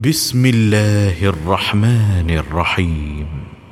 بسم الله الرحمن الرحيم.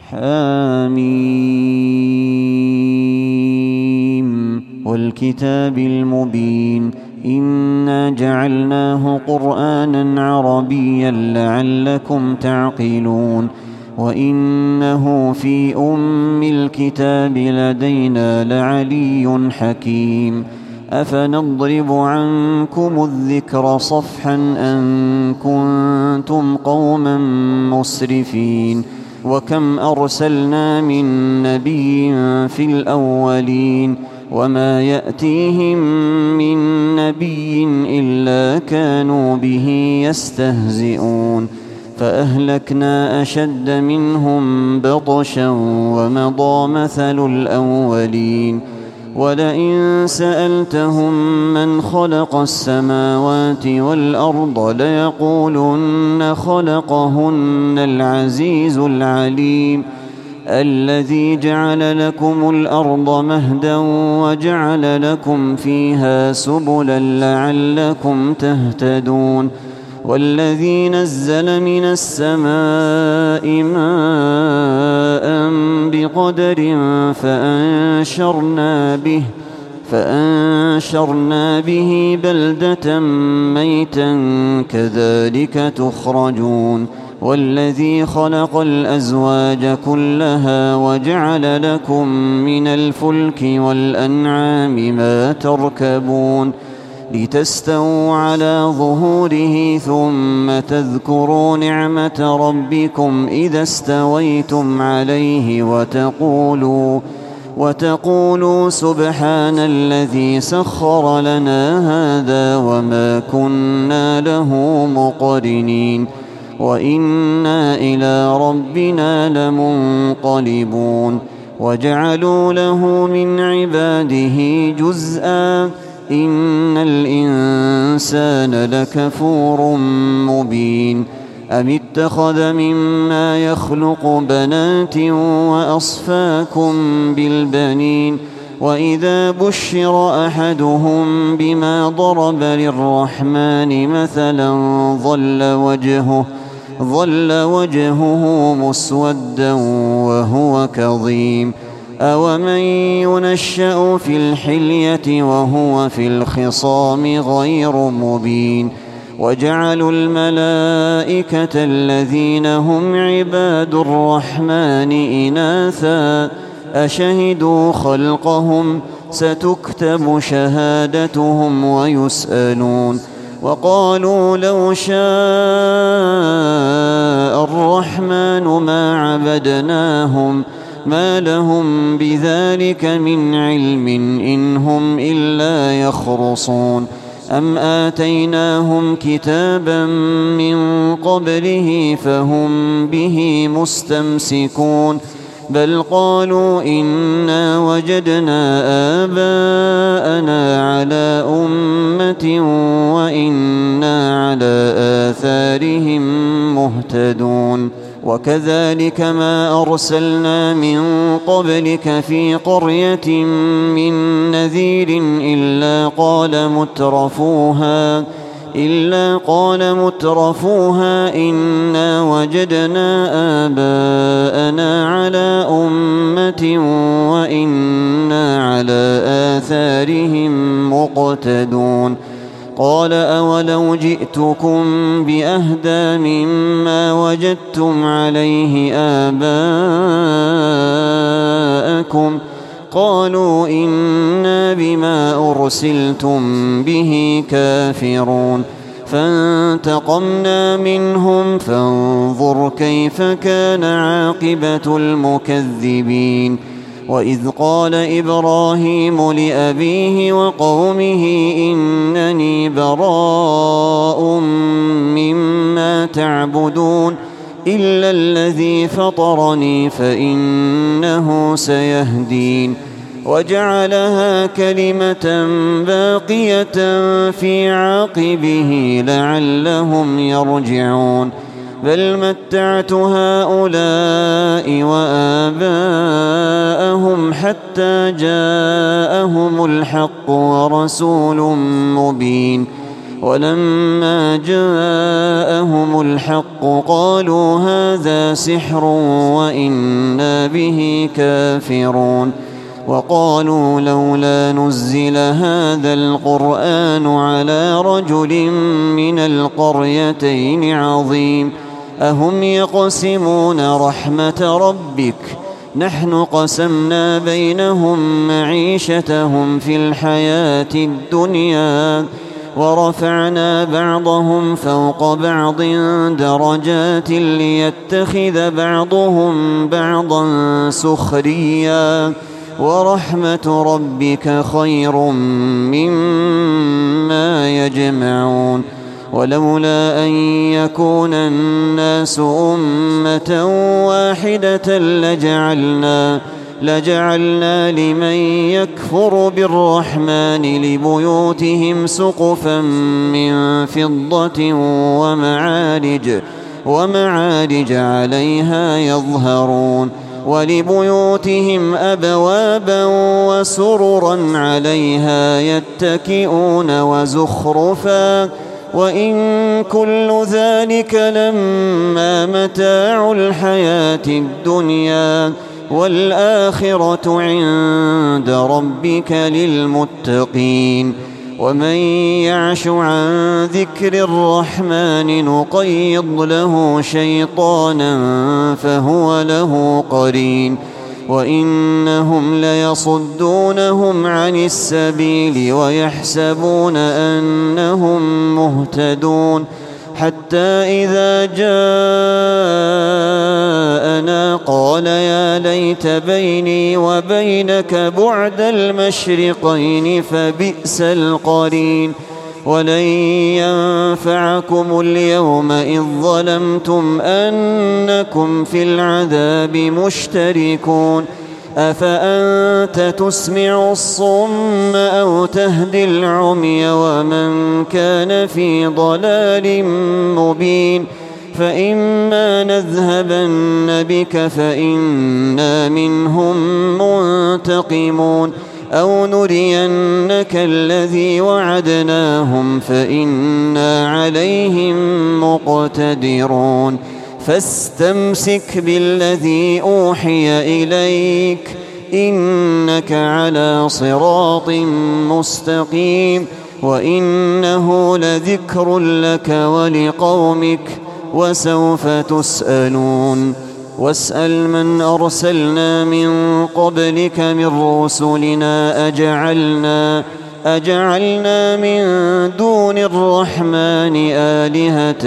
حميم والكتاب المبين إنا جعلناه قرآنا عربيا لعلكم تعقلون وإنه في أم الكتاب لدينا لعلي حكيم أفنضرب عنكم الذكر صفحا أن كنتم قوما مسرفين وكم أرسلنا من نبي في الأولين وما يأتيهم من نبي إلا كانوا به يستهزئون فأهلكنا أشد منهم بطشا ومضى مثل الأولين ولئن سألتهم من خلق السماوات والأرض ليقولن خلقهن العزيز العليم الذي جعل لكم الأرض مهدا وجعل لكم فيها سبلا لعلكم تهتدون والذي نزل من السماء ماء بقدر فأنشرنا به بلدة ميتا كذلك تخرجون والذي خلق الأزواج كلها وجعل لكم من الفلك والأنعام ما تركبون لتستووا على ظهوره ثم تذكروا نعمة ربكم إذا استويتم عليه وتقولوا سبحان الذي سخر لنا هذا وما كنا له مقرنين وإنا إلى ربنا لمنقلبون وجعلوا له من عباده جزءا إن الإنسان لكفور مبين أم اتخذ مما يخلق بنات وأصفاكم بالبنين وإذا بشر أحدهم بما ضرب للرحمن مثلا ظل وجهه مسودا وهو كظيم أومن ينشأ في الحلية وهو في الخصام غير مبين وجعلوا الملائكة الذين هم عباد الرحمن إناثا أشهدوا خلقهم ستكتب شهادتهم ويسألون وقالوا لو شاء الرحمن ما عبدناهم ما لهم بذلك من علم إن هم إلا يخرصون أم آتيناهم كتابا من قبله فهم به مستمسكون بل قالوا إنا وجدنا آباءنا على أمة وإنا على آثارهم مهتدون وكذلك ما أرسلنا من قبلك في قرية من نذير إلا قال مترفوها إنا وجدنا آباءنا على أمة وإنا على آثارهم مقتدون قال أولو جئتكم بأهدى مما وجدتم عليه آباءكم قالوا إنا بما أرسلتم به كافرون فانتقمنا منهم فانظر كيف كان عاقبة المكذبين وإذ قال إبراهيم لأبيه وقومه إنني براء مما تعبدون إلا الذي فطرني فإنه سيهدين وجعلها كلمة باقية في عاقبه لعلهم يرجعون بل متعت هؤلاء وآباءهم حتى جاءهم الحق ورسول مبين ولما جاءهم الحق قالوا هذا سحر وإنا به كافرون وقالوا لولا نزل هذا القرآن على رجل من القريتين عظيم أهم يقسمون رحمة ربك نحن قسمنا بينهم معيشتهم في الحياة الدنيا ورفعنا بعضهم فوق بعض درجات ليتخذ بعضهم بعضا سخريا ورحمة ربك خير مما يجمعون ولولا أن يكون الناس أمة واحدة لجعلنا لمن يكفر بالرحمن لبيوتهم سقفا من فضة ومعارج عليها يظهرون ولبيوتهم أبوابا وسررا عليها يتكئون وزخرفا وإن كل ذلك لما متاع الحياة الدنيا والآخرة عند ربك للمتقين ومن يعش عن ذكر الرحمن نقيض له شيطانا فهو له قرين وإنهم ليصدونهم عن السبيل ويحسبون أنهم مهتدون حتى إذا جاءنا قال يا ليت بيني وبينك بعد المشرقين فبئس القرين ولن ينفعكم اليوم إذ ظلمتم أنكم في العذاب مشتركون أفأنت تسمع الصم أو تهدي العمي ومن كان في ضلال مبين فإما نذهبن بك فإنا منهم منتقمون أو نرينك الذي وعدناهم فإنا عليهم مقتدرون فاستمسك بالذي أوحي إليك إنك على صراط مستقيم وإنه لذكر لك ولقومك وسوف تسألون واسأل من أرسلنا من قبلك من رسلنا أجعلنا من دون الرحمن آلهة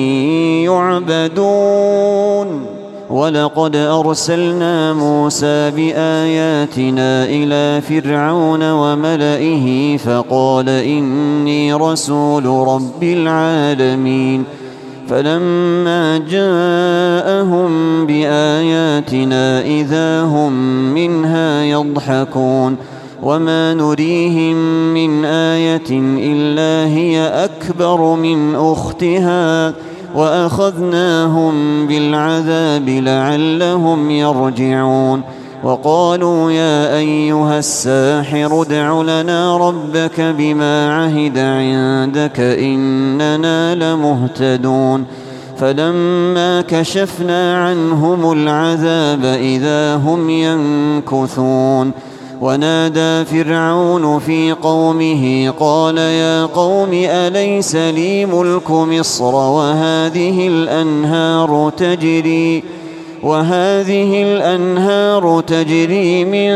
يعبدون ولقد أرسلنا موسى بآياتنا إلى فرعون وملئه فقال إني رسول رب العالمين فلما جاءهم بآياتنا إذا هم منها يضحكون وما نريهم من آية إلا هي أكبر من أختها وأخذناهم بالعذاب لعلهم يرجعون وقالوا يا أيها الساحر ادع لنا ربك بما عهد عندك إننا لمهتدون فلما كشفنا عنهم العذاب إذا هم ينكثون ونادى فرعون في قومه قال يا قوم أليس لي ملك مصر وهذه الأنهار تجري من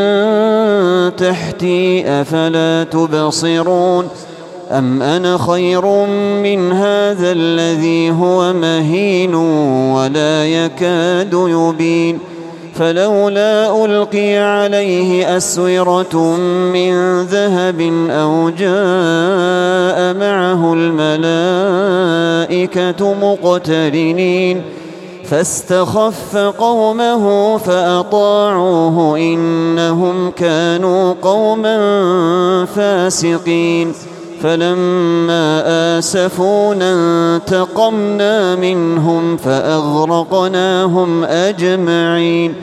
تحتي أفلا تبصرون أم أنا خير من هذا الذي هو مهين ولا يكاد يبين فلولا ألقي عليه أسورة من ذهب أو جاء معه الملائكة مقترنين فاستخف قومه فأطاعوه إنهم كانوا قوما فاسقين فلما آسفونا انتقمنا منهم فأغرقناهم أجمعين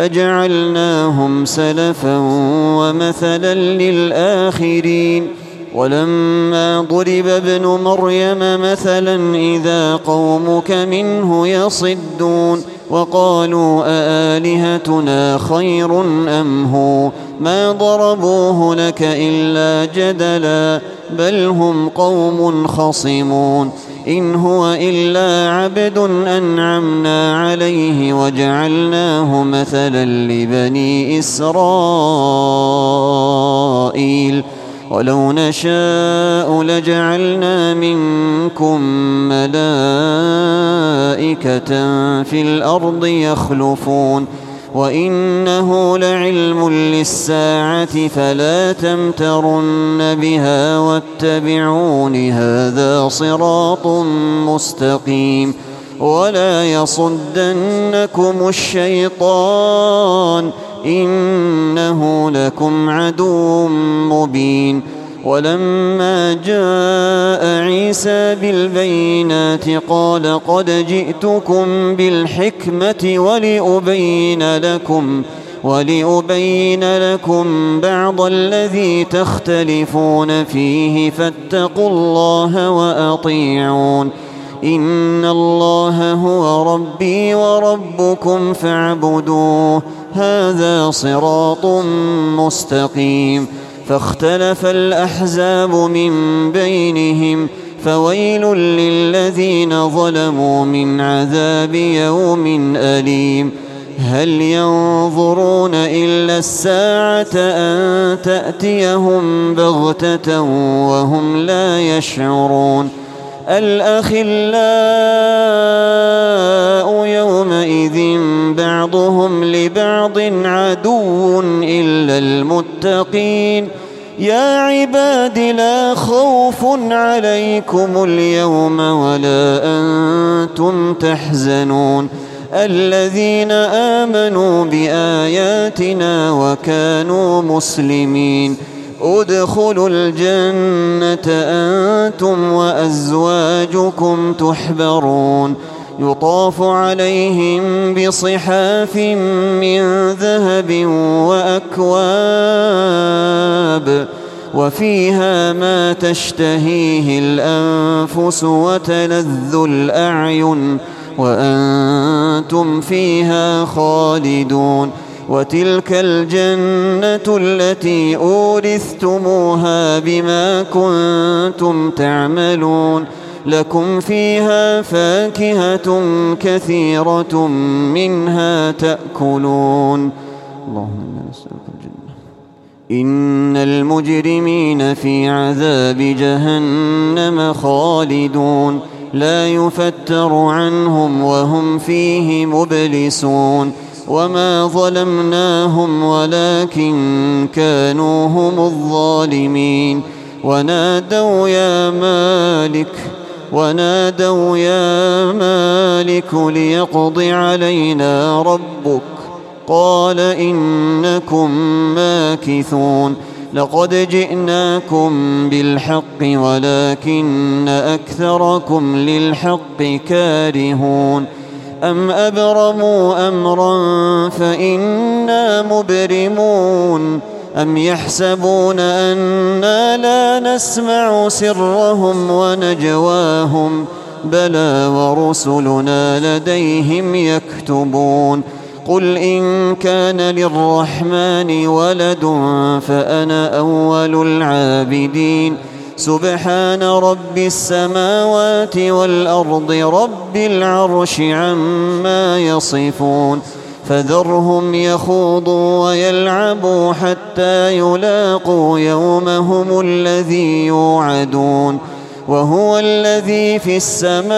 فجعلناهم سلفا ومثلا للآخرين ولما ضرب ابن مريم مثلا إذا قومك منه يصدون وقالوا أآلهتنا خير أم هو ما ضربوه لك إلا جدلا بل هم قوم خصمون إن هو إلا عبد أنعمنا عليه وجعلناه مثلا لبني إسرائيل ولو نشاء لجعلنا منكم ملائكة في الأرض يخلفون وإنه لعلم للساعة فلا تمترن بها واتبعون هذا صراط مستقيم ولا يصدنكم الشيطان إنه لكم عدو مبين ولما جاء عيسى بالبينات قال قد جئتكم بالحكمة ولأبين لكم بعض الذي تختلفون فيه فاتقوا الله وأطيعون إن الله هو ربي وربكم فاعبدوه هذا صراط مستقيم فاختلف الأحزاب من بينهم فويل للذين ظلموا من عذاب يوم أليم هل ينظرون إلا الساعة أن تأتيهم بغتة وهم لا يشعرون الأخلاء يومئذ بعضهم لبعض عدو إلا المتقين يا عباد لا خوف عليكم اليوم ولا أنتم تحزنون الذين آمنوا بآياتنا وكانوا مسلمين ادخلوا الجنة أنتم وأزواجكم تحبرون يطاف عليهم بصحاف من ذهب وأكواب وفيها ما تشتهيه الأنفس وتلذ الأعين وأنتم فيها خالدون وتلك الجنة التي أورثتموها بما كنتم تعملون لكم فيها فاكهة كثيرة منها تأكلون اللهم إنا نسألك الجنة إن المجرمين في عذاب جهنم خالدون لا يفتر عنهم وهم فيه مبلسون وما ظلمناهم ولكن كانوا هم الظالمين ونادوا يا مالك ليقض علينا ربك قال إنكم ماكثون لقد جئناكم بالحق ولكن أكثركم للحق كارهون أم أبرموا أمرا فإنا مبرمون أم يحسبون أنا لا نسمع سرهم ونجواهم بلى ورسلنا لديهم يكتبون قل إن كان للرحمن ولد فأنا أول العابدين سبحان رب السماوات والأرض رب العرش عما يصفون فذرهم يخوضوا ويلعبوا حتى يلاقوا يومهم الذي يوعدون وهو الذي في السماء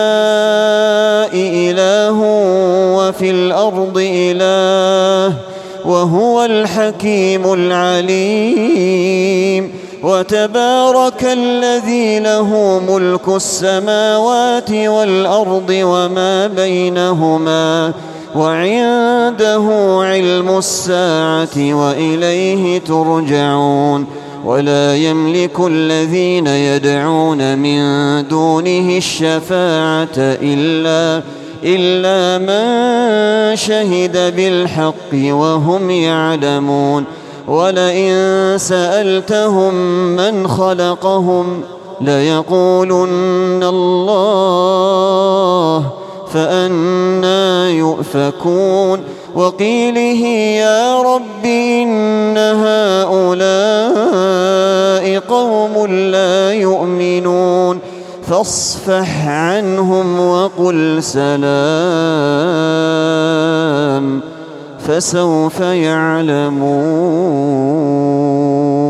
إله وفي الأرض إله وهو الحكيم العليم وتبارك الذي له ملك السماوات والأرض وما بينهما وعنده علم الساعة وإليه ترجعون ولا يملك الذين يدعون من دونه الشفاعة إلا من شهد بالحق وهم يعلمون ولئن سألتهم من خلقهم ليقولن الله فأنى يؤفكون وقيله يا رب إن هؤلاء قوم لا يؤمنون فاصفح عنهم وقل سلام فسوف يعلمون.